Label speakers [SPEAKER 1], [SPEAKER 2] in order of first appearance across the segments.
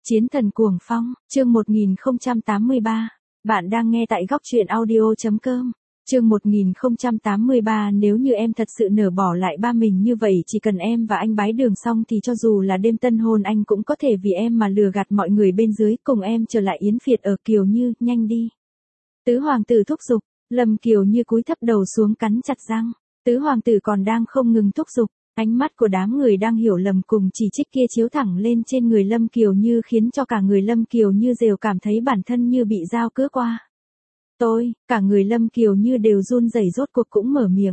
[SPEAKER 1] Chiến thần cuồng phong, chương 1083. Bạn đang nghe tại góc truyện audio.com. Chương 1083. Nếu như em thật sự nỡ bỏ lại ba mình như vậy, chỉ cần em và anh bái đường xong thì cho dù là đêm tân hôn anh cũng có thể vì em mà lừa gạt mọi người bên dưới, cùng em trở lại Yến Việt ở Kiều Như, nhanh đi. Tứ hoàng tử thúc giục, Lâm Kiều Như cúi thấp đầu xuống cắn chặt răng. Tứ hoàng tử còn đang không ngừng thúc giục. Ánh mắt của đám người đang hiểu lầm cùng chỉ trích kia chiếu thẳng lên trên người Lâm Kiều Như, khiến cho cả người Lâm Kiều Như đều cảm thấy bản thân như bị dao cứa qua. Cả người Lâm Kiều Như đều run rẩy, rốt cuộc cũng mở miệng.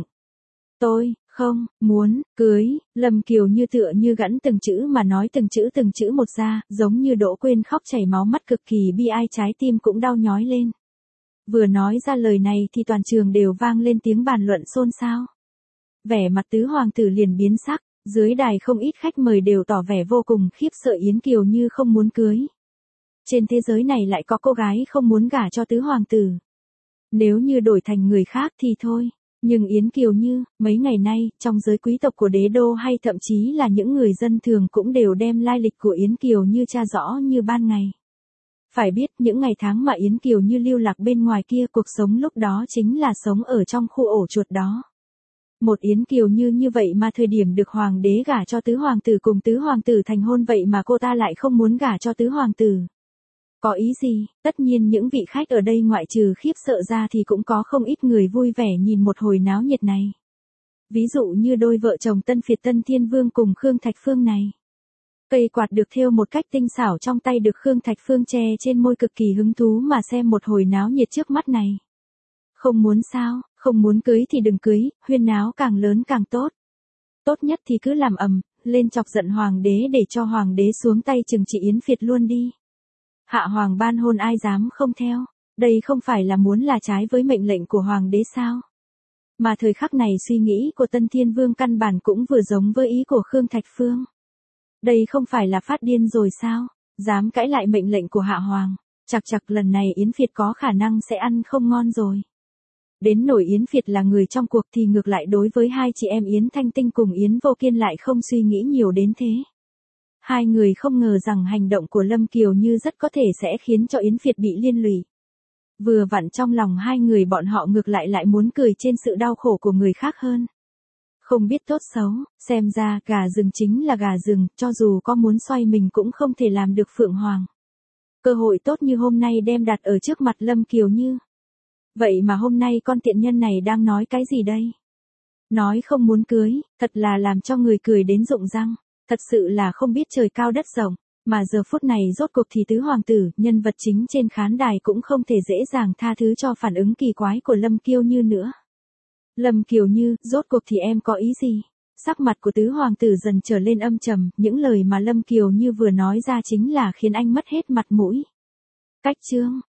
[SPEAKER 1] Tôi không muốn cưới. Lâm Kiều Như tựa như gẵn từng chữ mà nói, từng chữ một ra, giống như Đỗ Quyên khóc chảy máu mắt, cực kỳ bi ai, trái tim cũng đau nhói lên. Vừa nói ra lời này thì toàn trường đều vang lên tiếng bàn luận xôn xao. Vẻ mặt tứ hoàng tử liền biến sắc, dưới đài không ít khách mời đều tỏ vẻ vô cùng khiếp sợ Yến Kiều Như không muốn cưới. Trên thế giới này lại có cô gái không muốn gả cho tứ hoàng tử. Nếu như đổi thành người khác thì thôi, nhưng Yến Kiều Như, mấy ngày nay, trong giới quý tộc của đế đô hay thậm chí là những người dân thường cũng đều đem lai lịch của Yến Kiều Như tra rõ như ban ngày. Phải biết những ngày tháng mà Yến Kiều Như lưu lạc bên ngoài kia, cuộc sống lúc đó chính là sống ở trong khu ổ chuột đó. Một Yến Kiều Như như vậy mà thời điểm được hoàng đế gả cho tứ hoàng tử, cùng tứ hoàng tử thành hôn, vậy mà cô ta lại không muốn gả cho tứ hoàng tử. Có ý gì? Tất nhiên những vị khách ở đây ngoại trừ khiếp sợ ra thì cũng có không ít người vui vẻ nhìn một hồi náo nhiệt này. Ví dụ như đôi vợ chồng Tân Việt Tân Thiên Vương cùng Khương Thạch Phương này. Cây quạt được thêu một cách tinh xảo trong tay được Khương Thạch Phương che trên môi, cực kỳ hứng thú mà xem một hồi náo nhiệt trước mắt này. Không muốn sao? Không muốn cưới thì đừng cưới, huyên náo càng lớn càng tốt. Tốt nhất thì cứ làm ầm lên chọc giận hoàng đế để cho hoàng đế xuống tay trừng trị Yến Việt luôn đi. Hạ hoàng ban hôn ai dám không theo, đây không phải là muốn là trái với mệnh lệnh của hoàng đế sao? Mà thời khắc này suy nghĩ của Tân Thiên Vương căn bản cũng vừa giống với ý của Khương Thạch Phương. Đây không phải là phát điên rồi sao? Dám cãi lại mệnh lệnh của hạ hoàng, chặc lần này Yến Việt có khả năng sẽ ăn không ngon rồi. Đến nổi Yến Việt là người trong cuộc thì ngược lại đối với hai chị em Yến Thanh Tinh cùng Yến Vô Kiên lại không suy nghĩ nhiều đến thế. Hai người không ngờ rằng hành động của Lâm Kiều Như rất có thể sẽ khiến cho Yến Việt bị liên lụy. Vừa vặn trong lòng hai người bọn họ ngược lại muốn cười trên sự đau khổ của người khác hơn. Không biết tốt xấu, xem ra gà rừng chính là gà rừng, cho dù có muốn xoay mình cũng không thể làm được phượng hoàng. Cơ hội tốt như hôm nay đem đặt ở trước mặt Lâm Kiều Như. Vậy mà hôm nay con tiện nhân này đang nói cái gì đây? Nói không muốn cưới, thật là làm cho người cười đến rụng răng, thật sự là không biết trời cao đất rộng, mà giờ phút này rốt cuộc thì tứ hoàng tử, nhân vật chính trên khán đài cũng không thể dễ dàng tha thứ cho phản ứng kỳ quái của Lâm Kiều Như nữa. Lâm Kiều Như, rốt cuộc thì em có ý gì? Sắc mặt của tứ hoàng tử dần trở lên âm trầm, những lời mà Lâm Kiều Như vừa nói ra chính là khiến anh mất hết mặt mũi. Cách chương,